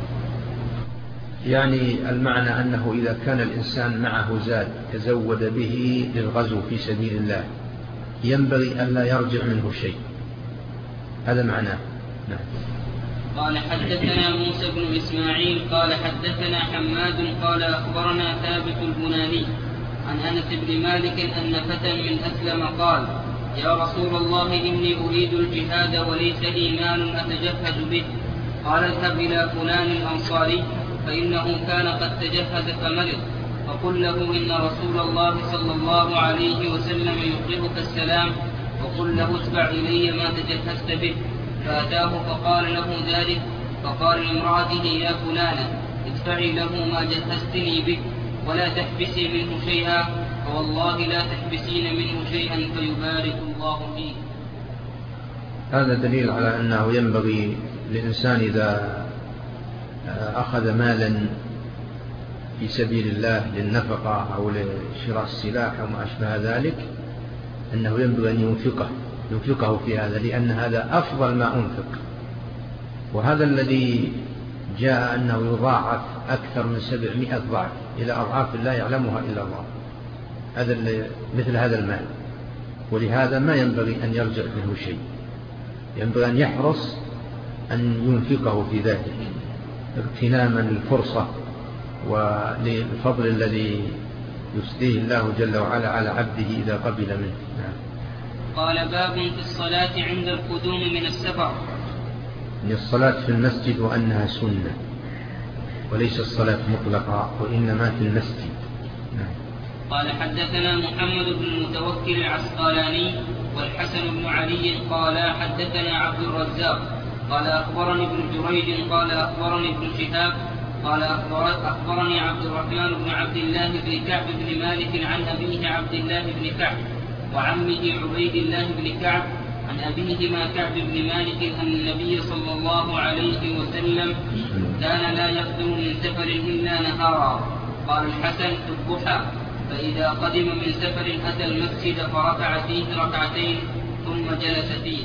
يعني المعنى أنه إذا كان الإنسان معه زاد تزود به للغزو في سبيل الله ينبغي أن لا يرجع منه شيء، هذا معناه. نعم. قال حدثنا موسى بن إسماعيل قال حدثنا حماد قال أخبرنا ثابت البناني عن أنس بن مالك أن فتى من أسلم قال يا رسول الله إني أريد الجهاد وليس لي مال أتجهز به. قال اذهب إلى فلان الأنصاري فإنه كان قد تجهز فمرض، فقل له إن رسول الله صلى الله عليه وسلم يقرئك السلام، وقل له اتبع إلي ما تجهزت به. فأتاه فقال له ذلك، فقال لامرأته يا فلانة ادفعي له ما جهزتني به. ولا تحبسي منه شيئا، فوالله لا تحبسين منه شيئا فيبارك الله فيه. هذا دليل على أنه ينبغي للإنسان إذا أخذ مالا في سبيل الله للنفقة أو لشراء السلاح أو ما أشبه ذلك أنه ينبغي أن ينفقه في هذا، لأن هذا أفضل ما أنفق. وهذا الذي جاء أنه يضاعف أكثر من 700 ضعف إلى أضعاف لا يعلمها إلا الله، هذا مثل هذا المال. ولهذا ما ينبغي أن يرجع منه شيء، ينبغي أن يحرص أن ينفقه في ذلك اغتناما للفرصة وللفضل الذي يسديه الله جل وعلا على عبده إذا قبل منه. قال باب في الصلاة عند القدوم من السفر. من الصلاة في المسجد وأنها سنة وليس الصلاة مطلقة وإنما في المسجد. قال حدثنا محمد بن المتوكل العسقلاني والحسن بن علي قال حدثنا عبد الرزاق قال أخبرني ابن جريج قال أخبرني ابن شهاب قال أخبرني عبد الرحمن بن عبد الله بن كعب بن مالك عن أبيه عبد الله بن كعب وعمه عبيد الله بن كعب عن أبيهما كعب بن مالك أن النبي صلى الله عليه وسلم كان لا يخدم من سفر إلا نهارا. قال الحسن في الضحى، فإذا قدم من سفر أتى المسجد فركع فيه ركعتين ثم جلس فيه.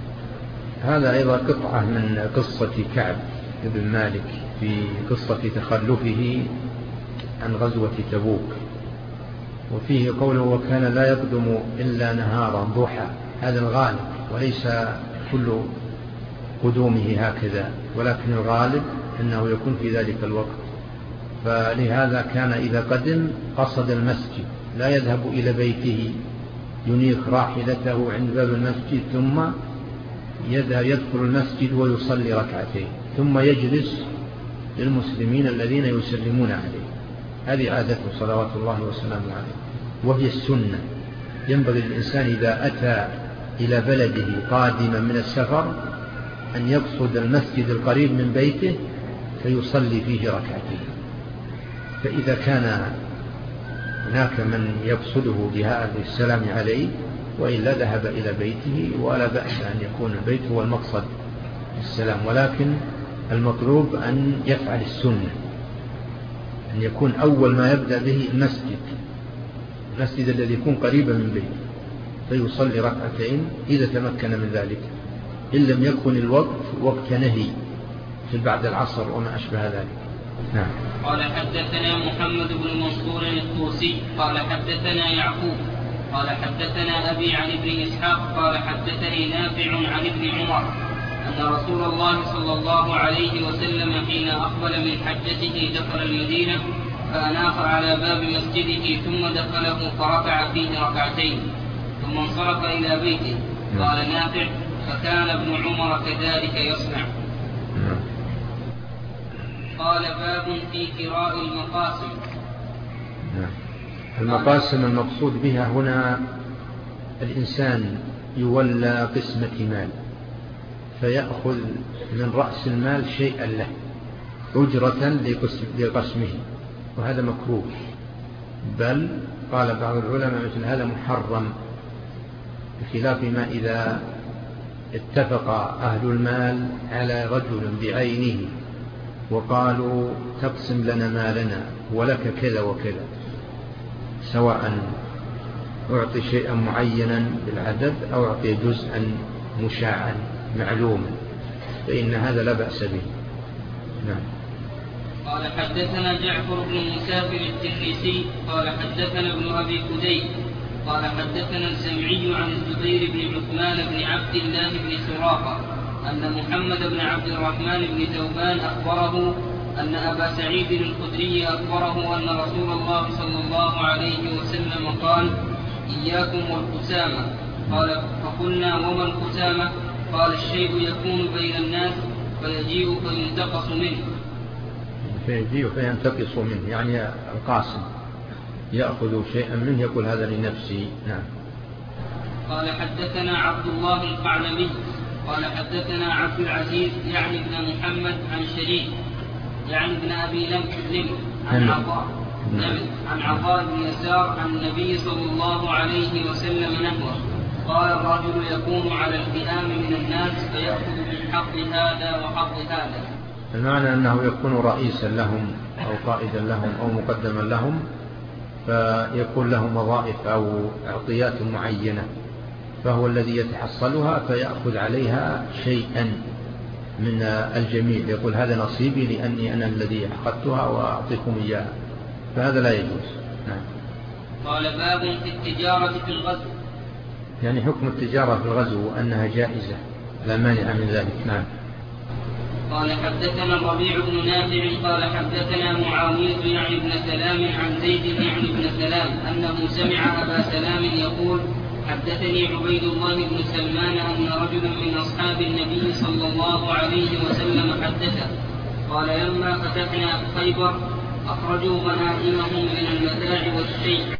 هذا أيضا قطعة من قصة كعب بن مالك في قصة تخلفه عن غزوة تبوك، وفيه قوله وكان لا يقدم إلا نهارا ضحى، هذا الغالب وليس كل قدومه هكذا، ولكن الغالب أنه يكون في ذلك الوقت. فلهذا كان إذا قدم قصد المسجد، لا يذهب إلى بيته ينيخ راحلته عند باب المسجد ثم يدخل المسجد ويصلي ركعتين ثم يجلس للمسلمين الذين يسلمون عليه. هذه عادته صلوات الله وسلامه عليه، وهي السنة. ينبغي للإنسان إذا أتى إلى بلده قادما من السفر أن يقصد المسجد القريب من بيته فيصلي فيه ركعتين. فإذا كان هناك من يقصده بهذا السلام عليه وإلا ذهب إلى بيته، ولا بأس أن يكون البيت هو المقصد السلام، ولكن المطلوب أن يفعل السنة، أن يكون أول ما يبدأ به المسجد الذي يكون قريبا من بيته فيصلي ركعتين إذا تمكن من ذلك، إن لم يكن الوقت وقت نهي في بعد العصر وما أشبه ذلك. نعم. قال حدثنا محمد بن منصور الطوسي قال حدثنا يعقوب قال حدثنا أبي عن ابن إسحاق قال حدثني نافع عن ابن عمر أن رسول الله صلى الله عليه وسلم حين أقبل من حجته دخل المدينة فأناخ على باب مسجده ثم دخله فركع فيه ركعتين ثم انصرف إلى بيته. قال نافع فكان ابن عمر كذلك يصنع. قال باب في كراء المقاسم. المقاسم المقصود بها هنا الإنسان يولى قسمة مال فيأخذ من رأس المال شيئا له أجرة لقسمه، وهذا مكروه، بل قال بعض العلماء مثل هذا محرم، بخلاف ما إذا اتفق أهل المال على رجل بعينه وقالوا تقسم لنا مالنا ولك كذا وكذا، سواء أعطي شيئا معينا بالعدد أو أعطي جزءا مشاعا معلوما، فإن هذا لا بأس به. نعم. قال حدثنا جعفر بن مسافر التنيسي قال حدثنا ابن أبي فديك قال حدثنا الزمعي عن الزبير بن عثمان بن عبد الله بن سراقة أن محمد بن عبد الرحمن بن ثوبان أخبره أن أبا سعيد الخدري أخبره أن رسول الله صلى الله عليه وسلم قال إياكم والقسامة. قال فقلنا وما القسامة؟ قال الشيء يكون بين الناس فيجيء فينتقص منه. فيجيء فينتقص منه يعني القاسم يأخذ شيئا منه يقول هذا لنفسي. نعم. قال حدثنا عبد الله القعنبي قال حدثنا عبد العزيز يعني ابن محمد عن شريك يعني ابن أبي لم عن عطاء عن عطاء بن يسار عن النبي صلى الله عليه وسلم نحوه. قال الرجل يكون على الفئام من الناس فيأخذ من حق هذا وحق هذا. المعنى أنه يكون رئيسا لهم أو قائدا لهم أو مقدما لهم، فيكون له وظائف أو اعطيات معينة، فهو الذي يتحصلها فيأخذ عليها شيئا من الجميع، يقول هذا نصيبي لأني أنا الذي أخذتها وأعطيكم إياها، فهذا لا يجوز. نعم. قال باب في التجارة في الغزو. يعني حكم التجارة في الغزو أنها جائزة لا مانع من ذلك. نعم. قال حدثنا الربيع بن نافع قال حدثنا معاوية يعني بن سلام عن زيد يعني بن سلام أنه سمع أبا سلام يقول حدثني عبيد الله بن سلمان أن رجلا من أصحاب النبي صلى الله عليه وسلم حدثه قال لما فتحنا خيبر أخرجوا غنائمهم من المتاع والشيء